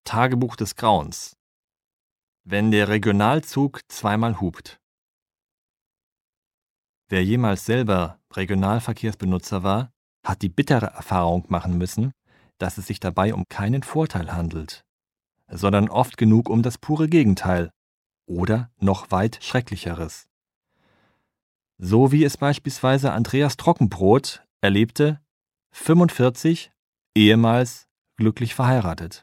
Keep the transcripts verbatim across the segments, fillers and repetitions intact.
Tagebuch des Grauens. Wenn der Regionalzug zweimal hupt. Wer jemals selber Regionalverkehrsbenutzer war, hat die bittere Erfahrung machen müssen, dass es sich dabei um keinen Vorteil handelt, sondern oft genug um das pure Gegenteil oder noch weit Schrecklicheres. So wie es beispielsweise Andreas Trockenbrot erlebte, fünfundvierzig, ehemals glücklich verheiratet.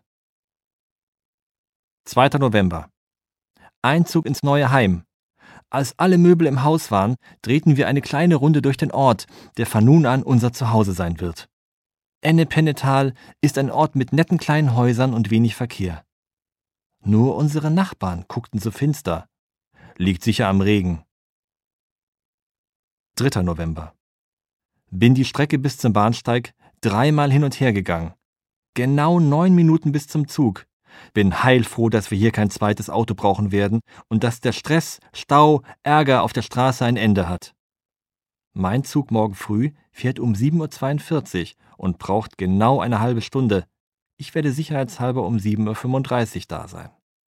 zweiter November. Einzug ins neue Heim. Als alle Möbel im Haus waren, drehten wir eine kleine Runde durch den Ort, der von nun an unser Zuhause sein wird. Ennepennetal ist ein Ort mit netten kleinen Häusern und wenig Verkehr. Nur unsere Nachbarn guckten so finster. Liegt sicher am Regen. dritter November. Bin die Strecke bis zum Bahnsteig dreimal hin und her gegangen. Genau neun Minuten bis zum Zug. Bin heilfroh, dass wir hier kein zweites Auto brauchen werden und dass der Stress, Stau, Ärger auf der Straße ein Ende hat. Mein Zug morgen früh fährt um sieben Uhr zweiundvierzig und braucht genau eine halbe Stunde. Ich werde sicherheitshalber um sieben Uhr fünfunddreißig da sein.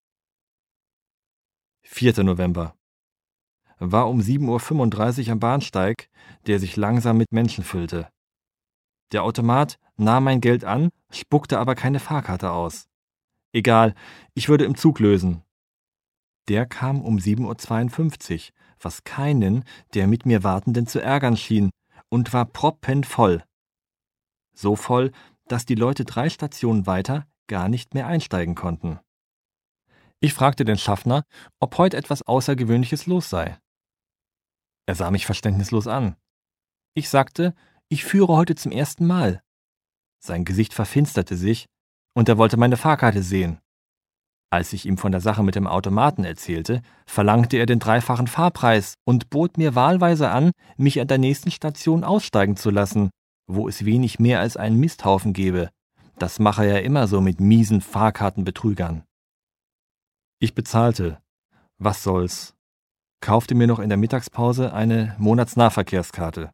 vierter November. War um sieben Uhr fünfunddreißig am Bahnsteig, der sich langsam mit Menschen füllte. Der Automat nahm mein Geld an, spuckte aber keine Fahrkarte aus. Egal, ich würde im Zug lösen. Der kam um sieben Uhr zweiundfünfzig, was keinen der mit mir Wartenden zu ärgern schien, und war proppenvoll. So voll, dass die Leute drei Stationen weiter gar nicht mehr einsteigen konnten. Ich fragte den Schaffner, ob heute etwas Außergewöhnliches los sei. Er sah mich verständnislos an. Ich sagte, ich führe heute zum ersten Mal. Sein Gesicht verfinsterte sich, und er wollte meine Fahrkarte sehen. Als ich ihm von der Sache mit dem Automaten erzählte, verlangte er den dreifachen Fahrpreis und bot mir wahlweise an, mich an der nächsten Station aussteigen zu lassen, wo es wenig mehr als einen Misthaufen gebe. Das mache er immer so mit miesen Fahrkartenbetrügern. Ich bezahlte. Was soll's? Kaufte mir noch in der Mittagspause eine Monatsnahverkehrskarte.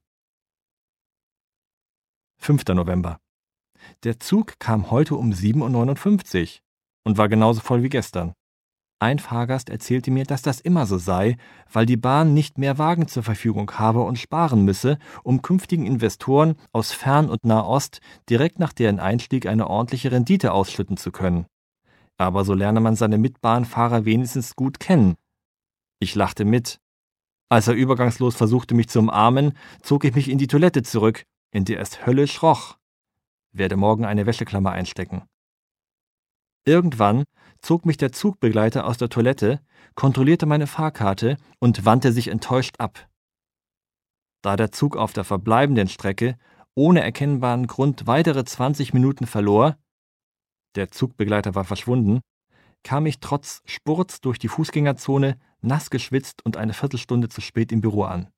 fünfter November. Der Zug kam heute um sieben Uhr neunundfünfzig und war genauso voll wie gestern. Ein Fahrgast erzählte mir, dass das immer so sei, weil die Bahn nicht mehr Wagen zur Verfügung habe und sparen müsse, um künftigen Investoren aus Fern- und Nahost direkt nach deren Einstieg eine ordentliche Rendite ausschütten zu können. Aber so lerne man seine Mitbahnfahrer wenigstens gut kennen. Ich lachte mit. Als er übergangslos versuchte, mich zu umarmen, zog ich mich in die Toilette zurück, in der es höllisch roch. Werde morgen eine Wäscheklammer einstecken. Irgendwann zog mich der Zugbegleiter aus der Toilette, kontrollierte meine Fahrkarte und wandte sich enttäuscht ab. Da der Zug auf der verbleibenden Strecke ohne erkennbaren Grund weitere zwanzig Minuten verlor, der Zugbegleiter war verschwunden, kam ich trotz Spurts durch die Fußgängerzone nass geschwitzt und eine Viertelstunde zu spät im Büro an.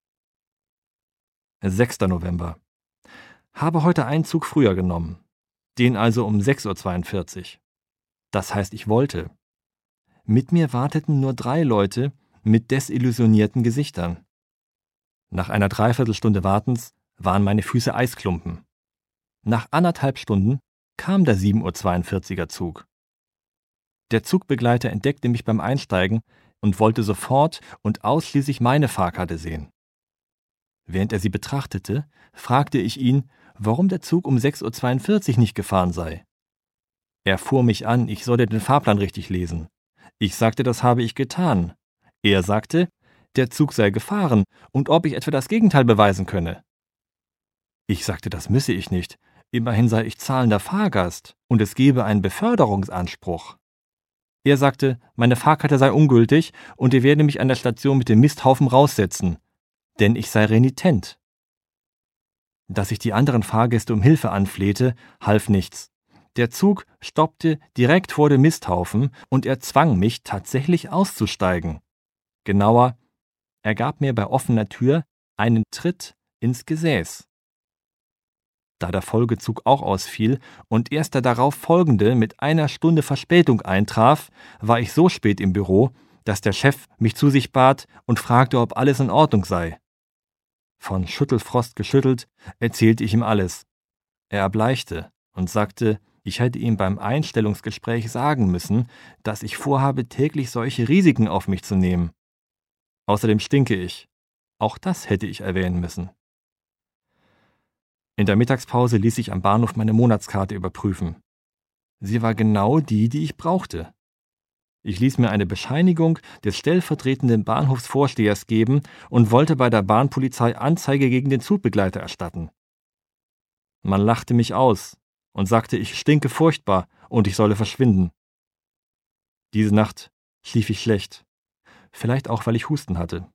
sechster November. Habe heute einen Zug früher genommen, den also um sechs Uhr zweiundvierzig. Das heißt, ich wollte. Mit mir warteten nur drei Leute mit desillusionierten Gesichtern. Nach einer Dreiviertelstunde Wartens waren meine Füße Eisklumpen. Nach anderthalb Stunden kam der sieben Uhr zweiundvierziger Zug. Der Zugbegleiter entdeckte mich beim Einsteigen und wollte sofort und ausschließlich meine Fahrkarte sehen. Während er sie betrachtete, fragte ich ihn, warum der Zug um sechs Uhr zweiundvierzig nicht gefahren sei. Er fuhr mich an, ich solle den Fahrplan richtig lesen. Ich sagte, das habe ich getan. Er sagte, der Zug sei gefahren und ob ich etwa das Gegenteil beweisen könne. Ich sagte, das müsse ich nicht. Immerhin sei ich zahlender Fahrgast und es gebe einen Beförderungsanspruch. Er sagte, meine Fahrkarte sei ungültig und er werde mich an der Station mit dem Misthaufen raussetzen, denn ich sei renitent. Dass ich die anderen Fahrgäste um Hilfe anflehte, half nichts. Der Zug stoppte direkt vor dem Misthaufen und er zwang mich tatsächlich auszusteigen. Genauer, er gab mir bei offener Tür einen Tritt ins Gesäß. Da der Folgezug auch ausfiel und erst der darauf folgende mit einer Stunde Verspätung eintraf, war ich so spät im Büro, dass der Chef mich zu sich bat und fragte, ob alles in Ordnung sei. Von Schüttelfrost geschüttelt, erzählte ich ihm alles. Er erbleichte und sagte, Ich hätte ihm beim Einstellungsgespräch sagen müssen, dass ich vorhabe, täglich solche Risiken auf mich zu nehmen. Außerdem stinke ich. Auch das hätte ich erwähnen müssen. In der Mittagspause ließ ich am Bahnhof meine Monatskarte überprüfen. Sie war genau die, die ich brauchte. Ich ließ mir eine Bescheinigung des stellvertretenden Bahnhofsvorstehers geben und wollte bei der Bahnpolizei Anzeige gegen den Zugbegleiter erstatten. Man lachte mich aus und sagte, ich stinke furchtbar und ich solle verschwinden. Diese Nacht schlief ich schlecht, vielleicht auch, weil ich Husten hatte.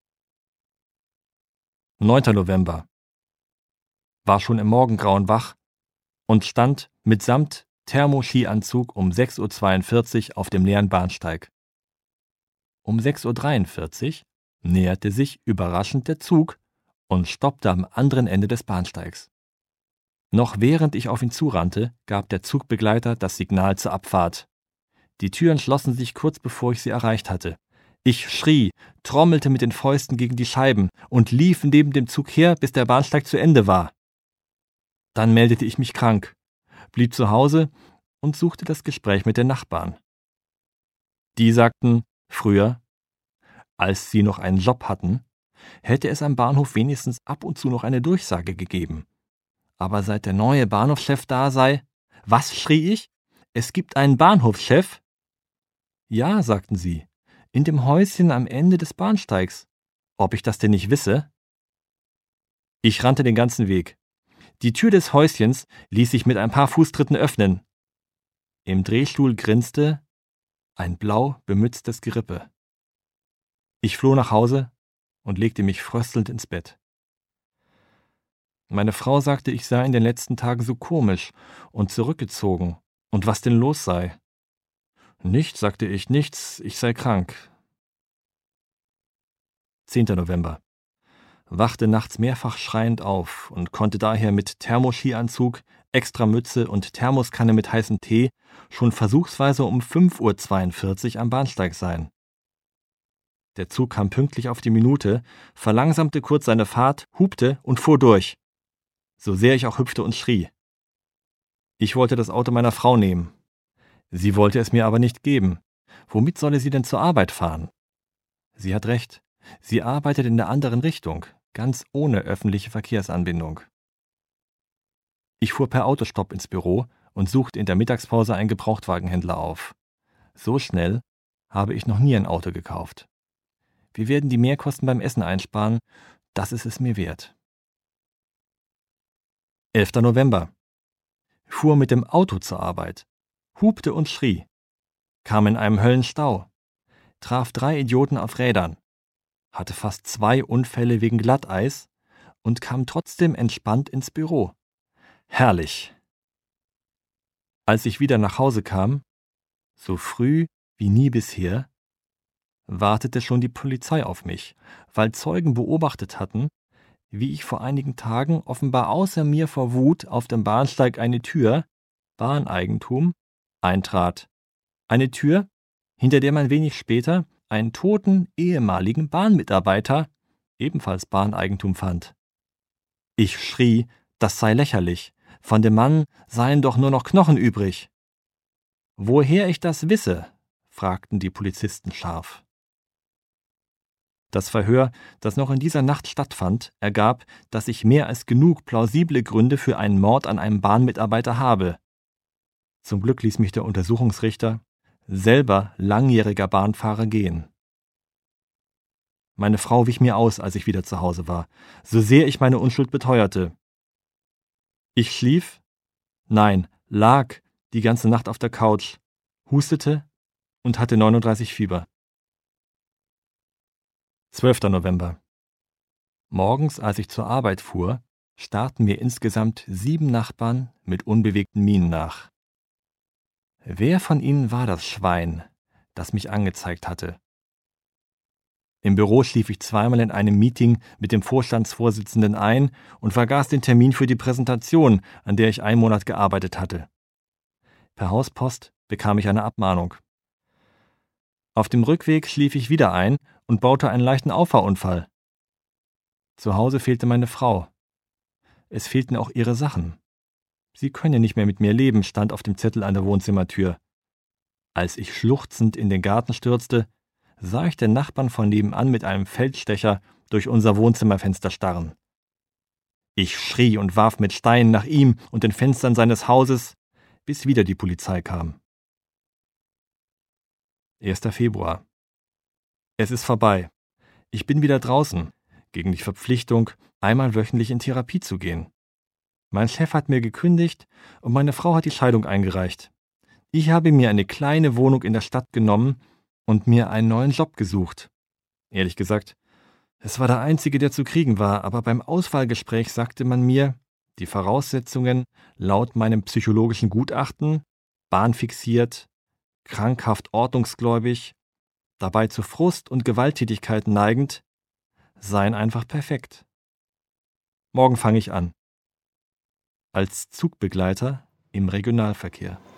neunter November. War schon im Morgengrauen wach und stand mitsamt Thermoskianzug um sechs Uhr zweiundvierzig auf dem leeren Bahnsteig. Um sechs Uhr dreiundvierzig näherte sich überraschend der Zug und stoppte am anderen Ende des Bahnsteigs. Noch während ich auf ihn zurannte, gab der Zugbegleiter das Signal zur Abfahrt. Die Türen schlossen sich kurz bevor ich sie erreicht hatte. Ich schrie, trommelte mit den Fäusten gegen die Scheiben und lief neben dem Zug her, bis der Bahnsteig zu Ende war. Dann meldete ich mich krank, blieb zu Hause und suchte das Gespräch mit den Nachbarn. Die sagten, früher, als sie noch einen Job hatten, hätte es am Bahnhof wenigstens ab und zu noch eine Durchsage gegeben. Aber seit der neue Bahnhofschef da sei, was schrie ich? Es gibt einen Bahnhofschef? Ja, sagten sie, in dem Häuschen am Ende des Bahnsteigs. Ob ich das denn nicht wisse? Ich rannte den ganzen Weg. Die Tür des Häuschens ließ sich mit ein paar Fußtritten öffnen. Im Drehstuhl grinste ein blau bemütztes Gerippe. Ich floh nach Hause und legte mich fröstelnd ins Bett. Meine Frau sagte, ich sei in den letzten Tagen so komisch und zurückgezogen und was denn los sei. Nichts, sagte ich, nichts, ich sei krank. zehnter November. Wachte nachts mehrfach schreiend auf und konnte daher mit Thermoskianzug, Extramütze und Thermoskanne mit heißem Tee schon versuchsweise um fünf Uhr zweiundvierzig am Bahnsteig sein. Der Zug kam pünktlich auf die Minute, verlangsamte kurz seine Fahrt, hupte und fuhr durch. So sehr ich auch hüpfte und schrie. Ich wollte das Auto meiner Frau nehmen. Sie wollte es mir aber nicht geben. Womit solle sie denn zur Arbeit fahren? Sie hat recht. Sie arbeitet in der anderen Richtung, ganz ohne öffentliche Verkehrsanbindung. Ich fuhr per Autostopp ins Büro und suchte in der Mittagspause einen Gebrauchtwagenhändler auf. So schnell habe ich noch nie ein Auto gekauft. Wir werden die Mehrkosten beim Essen einsparen, das ist es mir wert. elfter November. Fuhr mit dem Auto zur Arbeit, hupte und schrie, kam in einem Höllenstau, traf drei Idioten auf Rädern, hatte fast zwei Unfälle wegen Glatteis und kam trotzdem entspannt ins Büro. Herrlich! Als ich wieder nach Hause kam, so früh wie nie bisher, wartete schon die Polizei auf mich, weil Zeugen beobachtet hatten, wie ich vor einigen Tagen offenbar außer mir vor Wut auf dem Bahnsteig eine Tür, Bahneigentum, eintrat. Eine Tür, hinter der man wenig später einen toten ehemaligen Bahnmitarbeiter, ebenfalls Bahneigentum, fand. Ich schrie, das sei lächerlich, von dem Mann seien doch nur noch Knochen übrig. Woher ich das wisse, fragten die Polizisten scharf. Das Verhör, das noch in dieser Nacht stattfand, ergab, dass ich mehr als genug plausible Gründe für einen Mord an einem Bahnmitarbeiter habe. Zum Glück ließ mich der Untersuchungsrichter, selber langjähriger Bahnfahrer, gehen. Meine Frau wich mir aus, als ich wieder zu Hause war, so sehr ich meine Unschuld beteuerte. Ich schlief, nein, lag die ganze Nacht auf der Couch, hustete und hatte neununddreißig Fieber. zwölfter November. Morgens, als ich zur Arbeit fuhr, starrten mir insgesamt sieben Nachbarn mit unbewegten Mienen nach. Wer von ihnen war das Schwein, das mich angezeigt hatte? Im Büro schlief ich zweimal in einem Meeting mit dem Vorstandsvorsitzenden ein und vergaß den Termin für die Präsentation, an der ich einen Monat gearbeitet hatte. Per Hauspost bekam ich eine Abmahnung. Auf dem Rückweg schlief ich wieder ein und baute einen leichten Auffahrunfall. Zu Hause fehlte meine Frau. Es fehlten auch ihre Sachen. Sie könne nicht mehr mit mir leben, stand auf dem Zettel an der Wohnzimmertür. Als ich schluchzend in den Garten stürzte, sah ich den Nachbarn von nebenan mit einem Feldstecher durch unser Wohnzimmerfenster starren. Ich schrie und warf mit Steinen nach ihm und den Fenstern seines Hauses, bis wieder die Polizei kam. erster Februar. Es ist vorbei. Ich bin wieder draußen, gegen die Verpflichtung, einmal wöchentlich in Therapie zu gehen. Mein Chef hat mir gekündigt und meine Frau hat die Scheidung eingereicht. Ich habe mir eine kleine Wohnung in der Stadt genommen und mir einen neuen Job gesucht. Ehrlich gesagt, es war der einzige, der zu kriegen war, aber beim Auswahlgespräch sagte man mir, die Voraussetzungen laut meinem psychologischen Gutachten, bahnfixiert, krankhaft ordnungsgläubig, dabei zu Frust und Gewalttätigkeit neigend, seien einfach perfekt. Morgen fange ich an. Als Zugbegleiter im Regionalverkehr.